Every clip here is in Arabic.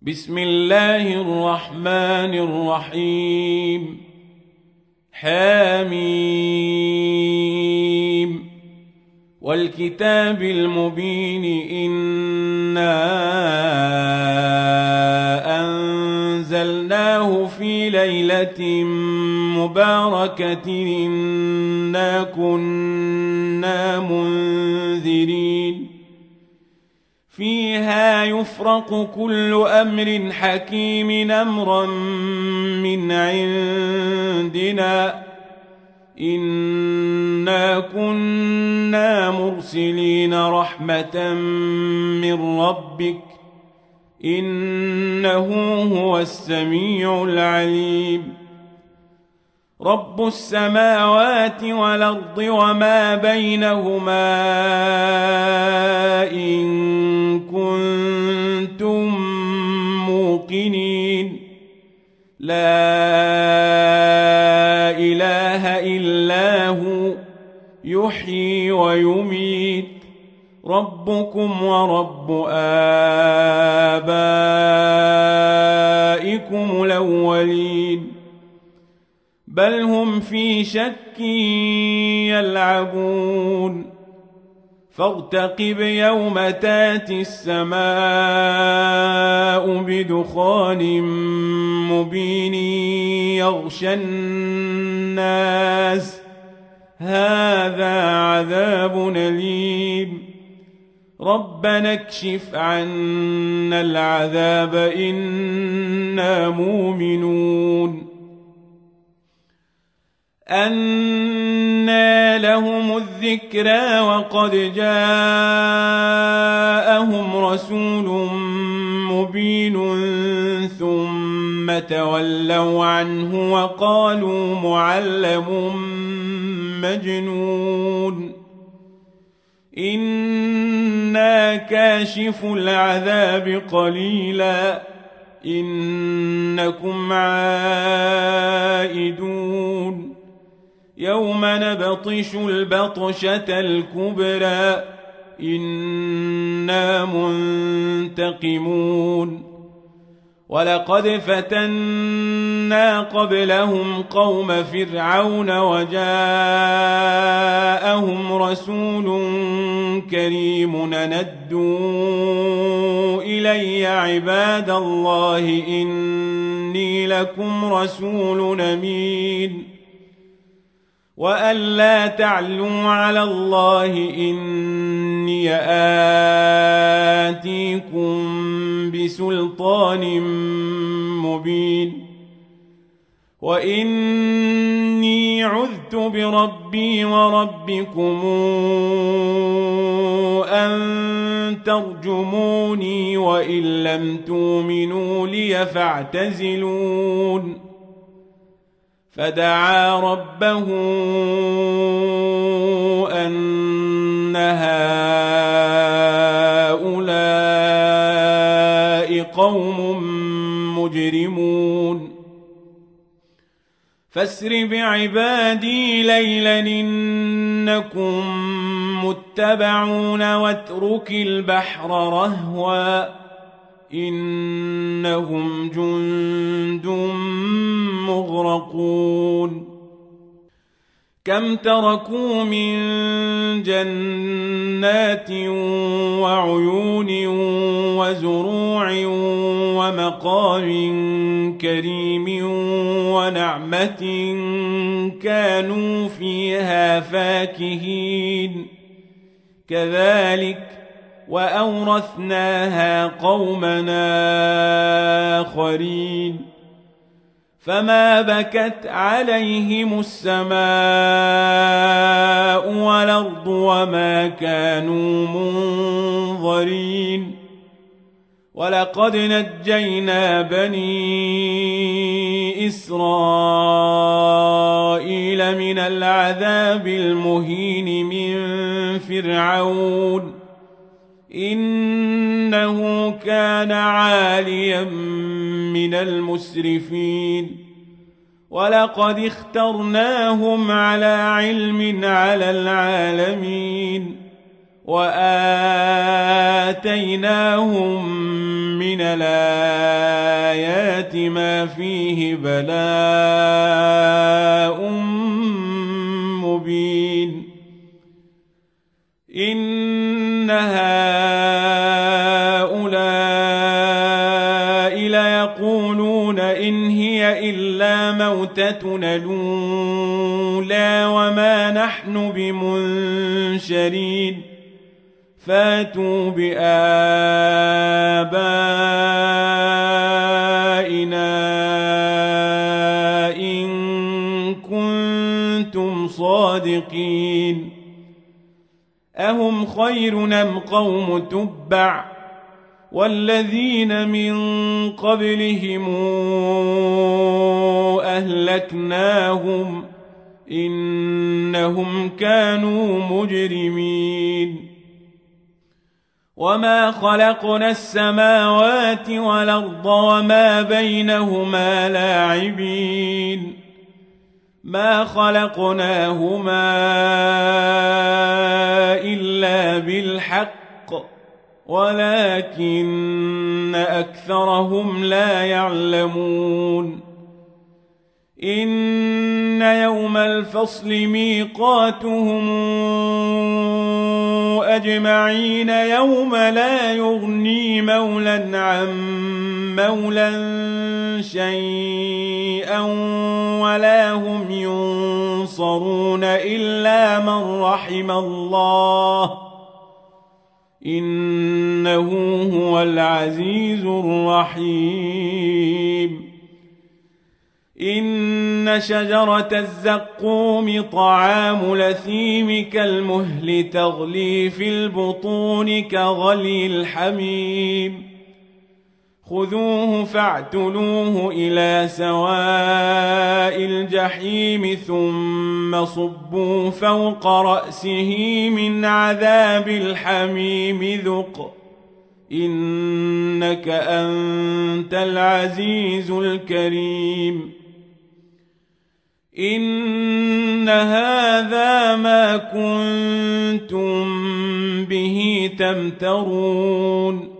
بسم الله الرحمن الرحيم حميم والكتاب المبين إنا أنزلناه في ليلة مباركة إنا كنا منذرين فيها يفرق كل أمر حكيم أمرا من عندنا إنا كنا مرسلين رحمة من ربك إنه هو السميع العليم رب السماوات والأرض وما بينهما إن كنتم موقنين لا إله إلا هو يحيي ويميت ربكم ورب آبائكم الأولين بل هم في شك يلعبون فارتقب يوم تاتي السماء بدخان مبين يغشى الناس هذا عذاب أليم ربنا اكشف عنا العذاب إنا مؤمنون أنى لهم الذكرى وقد جاءهم رسول مبين ثم تولوا عنه وقالوا معلم مجنون إنا كاشف العذاب قليلا إنكم عائدون يوم نبطش البطشة الكبرى إنا منتقمون ولقد فتنا قبلهم قوم فرعون وجاءهم رسول كريم ندوا إلي عباد الله إني لكم رسول أمين وأن لا تعلوا على الله إني آتيكم بسلطان مبين وإني عذت بربي وربكم أن ترجموني وإن لم تؤمنوا لي فاعتزلون فدعا ربه أن هؤلاء قوم مجرمون فاسر بعبادي ليلا إنكم متبعون واترك البحر رهوا إنهم جند مغرقون كم تركوا من جنات وعيون وزروع ومقام كريم ونعمة كانوا فيها فاكهين كذلك وأورثناها قومنا آخرين فما بكت عليهم السماء والأرض وما كانوا منظرين ولقد نجينا بني إسرائيل من العذاب المهين من فرعون إنه كان عاليا من المسرفين ولقد اخترناهم على علم على العالمين وآتيناهم من الآيات ما فيه بلاء مبين إن هؤلاء ليقولون إن هي إلا موتتنا الأولى وما نحن بمنشرين فاتوا بآبائنا إن كنتم صادقين أهم خير أم قوم تبع والذين من قبلهم أهلكناهم إنهم كانوا مجرمين وما خلقنا السماوات والأرض وما بينهما لاعبين ما خلقناهما إلا بالحق ولكن أكثرهم لا يعلمون إن يوم الفصل ميقاتهم أجمعين يوم لا يغني مولى عن مولى شيئا ولا هم ينصرون إلا من رحم الله إنه هو العزيز الرحيم إن شجرة الزقوم طعام الأثيم كالمهل تغلي في البطون كغلي الحميم خذوه فاعتلوه إلى سواء الجحيم ثم صبوا فوق رأسه من عذاب الحميم ذق إنك أنت العزيز الكريم إن هذا ما كنتم به تمترون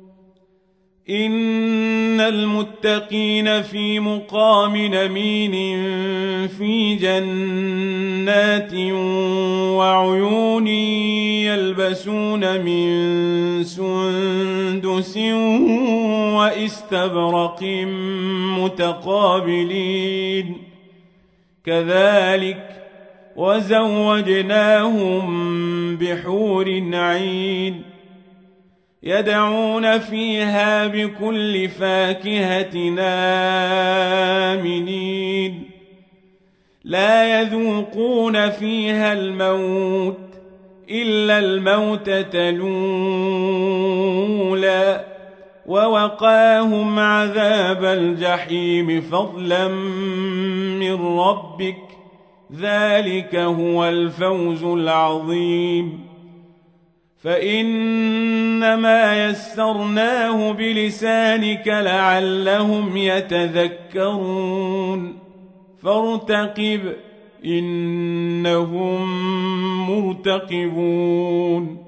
إن المتقين في مقام أمين في جنات وعيون يلبسون من سندس واستبرق متقابلين كذلك وزوجناهم بحور عين يدعون فيها بكل فاكهة آمنين لا يذوقون فيها الموت إلا الموتة الأولى ووقاهم عذاب الجحيم فضلا من ربك ذلك هو الفوز العظيم فإنما يسرناه بلسانك لعلهم يتذكرون فارتقب إنهم مرتقبون